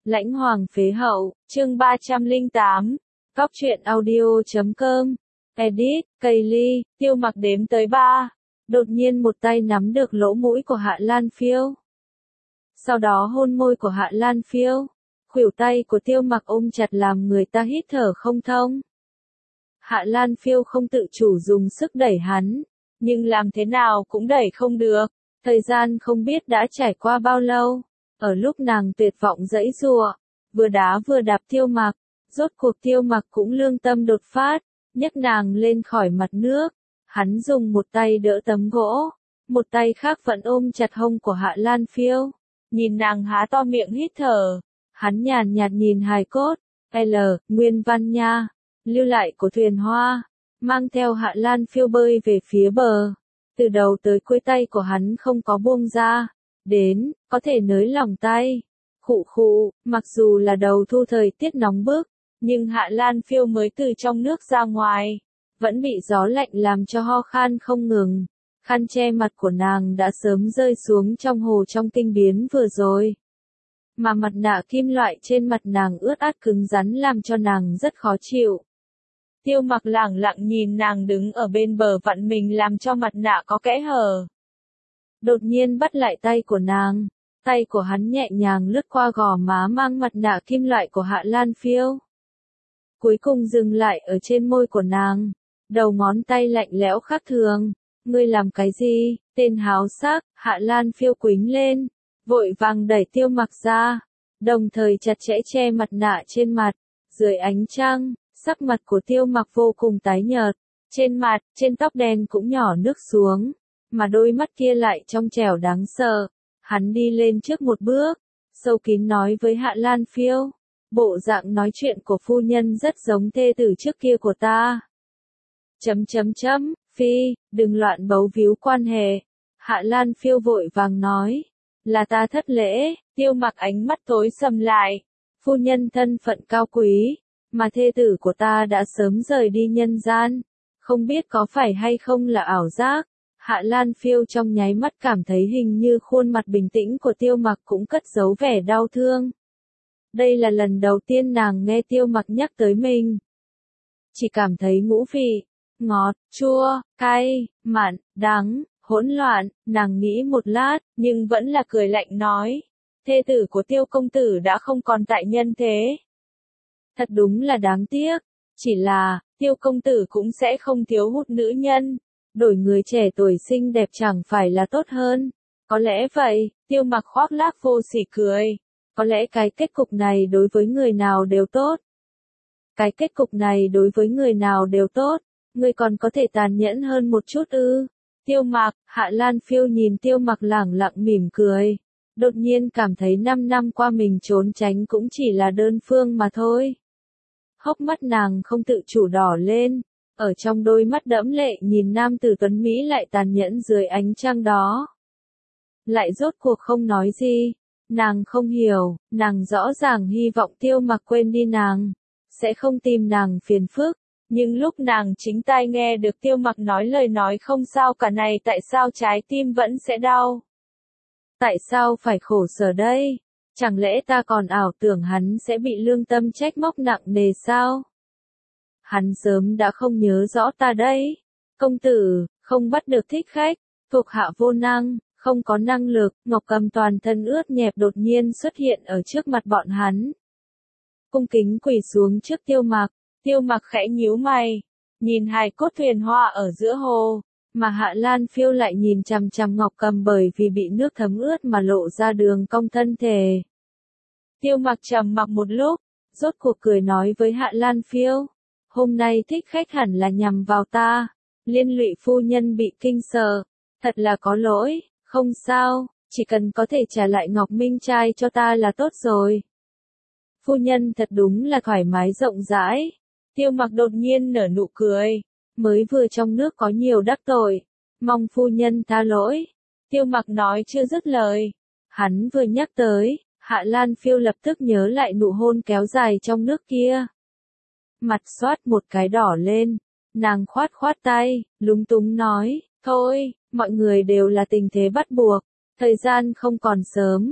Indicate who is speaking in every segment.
Speaker 1: Lãnh Hoàng phế hậu, chương 308, Góc truyện audio.com, edit, Kaylee, Tiêu Mặc đếm tới 3, đột nhiên một tay nắm được lỗ mũi của Hạ Lan Phiêu. Sau đó hôn môi của Hạ Lan Phiêu, khuỷu tay của Tiêu Mặc ôm chặt làm người ta hít thở không thông. Hạ Lan Phiêu không tự chủ dùng sức đẩy hắn, nhưng làm thế nào cũng đẩy không được. Thời gian không biết đã trải qua bao lâu, ở lúc nàng tuyệt vọng giãy giụa, vừa đá vừa đạp Tiêu Mặc, rốt cuộc Tiêu Mặc cũng lương tâm đột phát, nhấc nàng lên khỏi mặt nước. Hắn dùng một tay đỡ tấm gỗ, một tay khác vẫn ôm chặt hông của Hạ Lan Phiêu, nhìn nàng há to miệng hít thở. Hắn nhàn nhạt nhìn hài cốt, Nguyên Văn Nha, lưu lại của thuyền hoa, mang theo Hạ Lan Phiêu bơi về phía bờ. Từ đầu tới cuối tay của hắn không có buông ra, đến, có thể nới lỏng tay. Khụ khụ, mặc dù là đầu thu thời tiết nóng bức, nhưng Hạ Lan Phiêu mới từ trong nước ra ngoài, vẫn bị gió lạnh làm cho ho khan không ngừng. Khăn che mặt của nàng đã sớm rơi xuống trong hồ trong tinh biến vừa rồi. Mà mặt nạ kim loại trên mặt nàng ướt át cứng rắn làm cho nàng rất khó chịu. Tiêu Mặc lẳng lặng nhìn nàng đứng ở bên bờ vặn mình làm cho mặt nạ có kẽ hở. Đột nhiên bắt lại tay của nàng, tay của hắn nhẹ nhàng lướt qua gò má mang mặt nạ kim loại của Hạ Lan Phiêu. Cuối cùng dừng lại ở trên môi của nàng, đầu ngón tay lạnh lẽo khác thường. Ngươi làm cái gì, tên háo sắc? Hạ Lan Phiêu quýnh lên, vội vàng đẩy Tiêu Mặc ra, đồng thời chặt chẽ che mặt nạ trên mặt. Dưới ánh trăng, sắc mặt của Tiêu Mặc vô cùng tái nhợt, trên mặt, trên tóc đen cũng nhỏ nước xuống, mà đôi mắt kia lại trong trẻo đáng sợ. Hắn đi lên trước một bước, sâu kín nói với Hạ Lan Phiêu, bộ dạng nói chuyện của phu nhân rất giống thê tử trước kia của ta. Phi, đừng loạn bấu víu quan hệ. Hạ Lan Phiêu vội vàng nói, là ta thất lễ. Tiêu Mặc ánh mắt tối sầm lại, phu nhân thân phận cao quý, mà thê tử của ta đã sớm rời đi nhân gian, không biết có phải hay không là ảo giác. Hạ Lan Phiêu trong nháy mắt cảm thấy hình như khuôn mặt bình tĩnh của Tiêu Mặc cũng cất giấu vẻ đau thương. Đây là lần đầu tiên nàng nghe Tiêu Mặc nhắc tới mình. Chỉ cảm thấy ngũ vị, ngọt, chua, cay, mặn, đắng, hỗn loạn. Nàng nghĩ một lát, nhưng vẫn là cười lạnh nói, thê tử của Tiêu công tử đã không còn tại nhân thế. Thật đúng là đáng tiếc, chỉ là, Tiêu công tử cũng sẽ không thiếu hụt nữ nhân, đổi người trẻ tuổi xinh đẹp chẳng phải là tốt hơn. Có lẽ vậy. Tiêu Mặc khoác lác vô sỉ cười, có lẽ cái kết cục này đối với người nào đều tốt. Cái kết cục này đối với người nào đều tốt, ngươi còn có thể tàn nhẫn hơn một chút ư? Tiêu Mặc, Hạ Lan Phiêu nhìn Tiêu Mặc lẳng lặng mỉm cười, đột nhiên cảm thấy 5 năm qua mình trốn tránh cũng chỉ là đơn phương mà thôi. Hốc mắt nàng không tự chủ đỏ lên, ở trong đôi mắt đẫm lệ nhìn nam tử tuấn Mỹ lại tàn nhẫn dưới ánh trăng đó. Lại rốt cuộc không nói gì, nàng không hiểu, nàng rõ ràng hy vọng Tiêu Mặc quên đi nàng, sẽ không tìm nàng phiền phức, nhưng lúc nàng chính tai nghe được Tiêu Mặc nói lời nói không sao cả này, tại sao trái tim vẫn sẽ đau? Tại sao phải khổ sở đây? Chẳng lẽ ta còn ảo tưởng hắn sẽ bị lương tâm trách móc nặng nề sao? Hắn sớm đã không nhớ rõ ta đấy. Công tử, không bắt được thích khách, thuộc hạ vô năng, không có năng lực. Ngọc Cầm toàn thân ướt nhẹp đột nhiên xuất hiện ở trước mặt bọn hắn. Cung kính quỳ xuống trước Tiêu Mặc. Tiêu Mặc khẽ nhíu mày, nhìn hài cốt thuyền hoa ở giữa hồ, mà Hạ Lan Phiêu lại nhìn chằm chằm Ngọc Cầm bởi vì bị nước thấm ướt mà lộ ra đường cong thân thể. Tiêu Mặc trầm mặc một lúc, rốt cuộc cười nói với Hạ Lan Phiêu, hôm nay thích khách hẳn là nhằm vào ta, liên lụy phu nhân bị kinh sợ, thật là có lỗi, không sao, chỉ cần có thể trả lại Ngọc Minh trai cho ta là tốt rồi. Phu nhân thật đúng là thoải mái rộng rãi. Tiêu Mặc đột nhiên nở nụ cười, mới vừa trong nước có nhiều đắc tội, mong phu nhân tha lỗi. Tiêu Mặc nói chưa dứt lời, hắn vừa nhắc tới, Hạ Lan Phiêu lập tức nhớ lại nụ hôn kéo dài trong nước kia. Mặt xoát một cái đỏ lên, nàng khoát khoát tay, lúng túng nói, thôi, mọi người đều là tình thế bắt buộc, thời gian không còn sớm,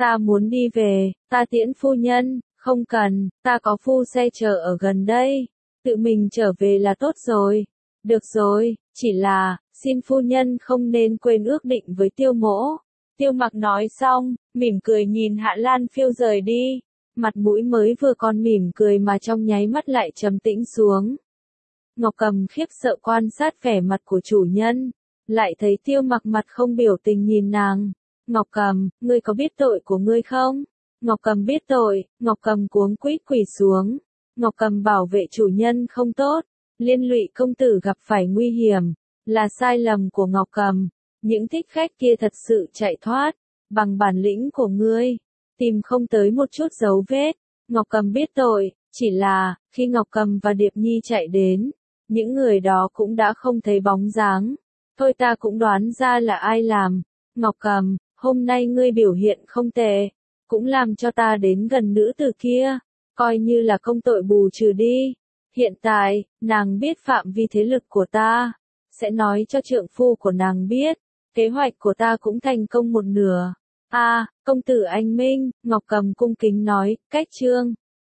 Speaker 1: ta muốn đi về, ta tiễn phu nhân, không cần, ta có phu xe chờ ở gần đây, tự mình trở về là tốt rồi. Được rồi, chỉ là, xin phu nhân không nên quên ước định với Tiêu mỗ. Tiêu Mặc nói xong, mỉm cười nhìn Hạ Lan Phiêu rời đi, mặt mũi mới vừa còn mỉm cười mà trong nháy mắt lại trầm tĩnh xuống. Ngọc Cầm khiếp sợ quan sát vẻ mặt của chủ nhân, lại thấy Tiêu Mặc mặt không biểu tình nhìn nàng. Ngọc Cầm, ngươi có biết tội của ngươi không? Ngọc Cầm biết tội, Ngọc Cầm cuống quýt quỳ xuống. Ngọc Cầm bảo vệ chủ nhân không tốt, liên lụy công tử gặp phải nguy hiểm, là sai lầm của Ngọc Cầm. Những thích khách kia thật sự chạy thoát, bằng bản lĩnh của ngươi, tìm không tới một chút dấu vết. Ngọc Cầm biết tội, chỉ là, khi Ngọc Cầm và Điệp Nhi chạy đến, những người đó cũng đã không thấy bóng dáng. Thôi ta cũng đoán ra là ai làm. Ngọc Cầm, hôm nay ngươi biểu hiện không tệ, cũng làm cho ta đến gần nữ tử kia, coi như là công tội bù trừ đi. Hiện tại, nàng biết phạm vi thế lực của ta, sẽ nói cho trượng phu của nàng biết, kế hoạch của ta cũng thành công một nửa. Công tử anh minh, Ngọc Cầm cung kính nói, cách chương.